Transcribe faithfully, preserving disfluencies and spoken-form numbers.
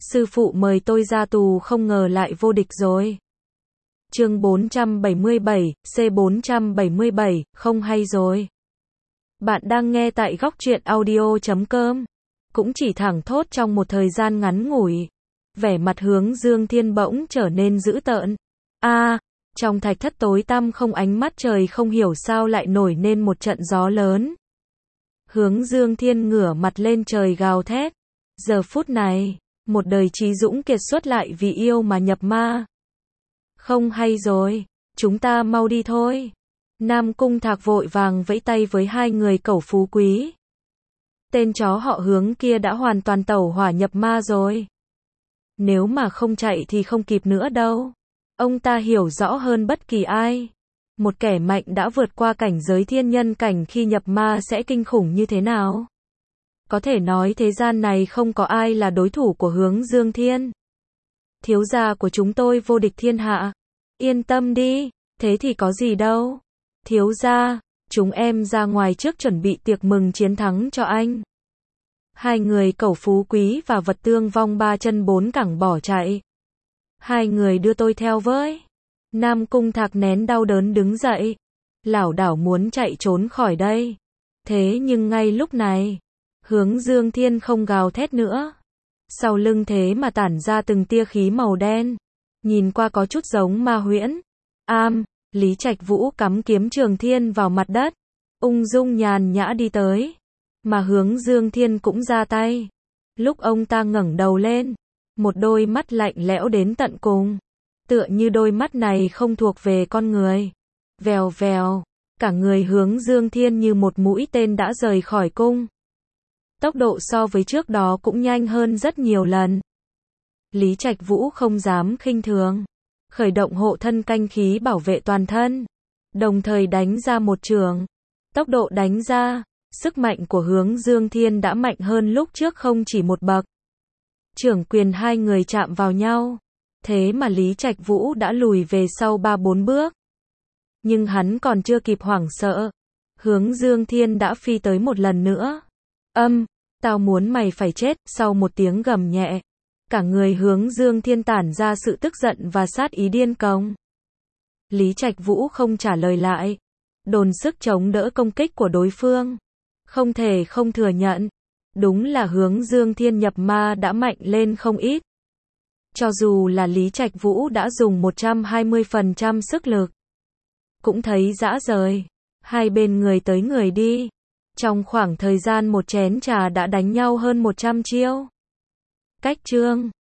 Sư phụ mời tôi ra tù không ngờ lại vô địch rồi. Chương bốn trăm bảy mươi bảy, C bốn trăm bảy mươi bảy, không hay rồi. Bạn đang nghe tại góc truyện audio chấm com. Cũng chỉ thẳng thốt trong một thời gian ngắn ngủi, vẻ mặt Hướng Dương Thiên bỗng trở nên dữ tợn. A, à, trong thạch thất tối tăm không ánh mắt trời không hiểu sao lại nổi nên một trận gió lớn. Hướng Dương Thiên ngửa mặt lên trời gào thét. Giờ phút này, một đời trí dũng kiệt xuất lại vì yêu mà nhập ma. Không hay rồi, chúng ta mau đi thôi. Nam Cung Thạc vội vàng vẫy tay với hai người cẩu phú quý. Tên chó họ Hướng kia đã hoàn toàn tẩu hỏa nhập ma rồi. Nếu mà không chạy thì không kịp nữa đâu. Ông ta hiểu rõ hơn bất kỳ ai. Một kẻ mạnh đã vượt qua cảnh giới thiên nhân cảnh khi nhập ma sẽ kinh khủng như thế nào. Có thể nói thế gian này không có ai là đối thủ của Hướng Dương Thiên. Thiếu gia của chúng tôi vô địch thiên hạ. Yên tâm đi, thế thì có gì đâu. Thiếu gia, chúng em ra ngoài trước chuẩn bị tiệc mừng chiến thắng cho anh. Hai người cẩu phú quý và vật tương vong ba chân bốn cẳng bỏ chạy. Hai người đưa tôi theo với. Nam Cung Thạc nén đau đớn đứng dậy. Lảo đảo muốn chạy trốn khỏi đây. Thế nhưng ngay lúc này, Hướng Dương Thiên không gào thét nữa. Sau lưng thế mà tản ra từng tia khí màu đen. Nhìn qua có chút giống ma huyễn. Am, Lý Trạch Vũ cắm kiếm trường thiên vào mặt đất. Ung dung nhàn nhã đi tới. Mà Hướng Dương Thiên cũng ra tay. Lúc ông ta ngẩng đầu lên, một đôi mắt lạnh lẽo đến tận cùng. Tựa như đôi mắt này không thuộc về con người. Vèo vèo, cả người Hướng Dương Thiên như một mũi tên đã rời khỏi cung. Tốc độ so với trước đó cũng nhanh hơn rất nhiều lần. Lý Trạch Vũ không dám khinh thường. Khởi động hộ thân canh khí bảo vệ toàn thân. Đồng thời đánh ra một trường. Tốc độ đánh ra, sức mạnh của Hướng Dương Thiên đã mạnh hơn lúc trước không chỉ một bậc. Trưởng quyền hai người chạm vào nhau. Thế mà Lý Trạch Vũ đã lùi về sau ba bốn bước. Nhưng hắn còn chưa kịp hoảng sợ. Hướng Dương Thiên đã phi tới một lần nữa. Âm, tao muốn mày phải chết, sau một tiếng gầm nhẹ. Cả người Hướng Dương Thiên tản ra sự tức giận và sát ý điên cuồng. Lý Trạch Vũ không trả lời lại. Dồn sức chống đỡ công kích của đối phương. Không thể không thừa nhận. Đúng là Hướng Dương Thiên nhập ma đã mạnh lên không ít. Cho dù là Lý Trạch Vũ đã dùng một trăm hai mươi phần trăm sức lực. Cũng thấy rã rời. Hai bên người tới người đi. Trong khoảng thời gian một chén trà đã đánh nhau hơn một trăm chiêu. Cách chương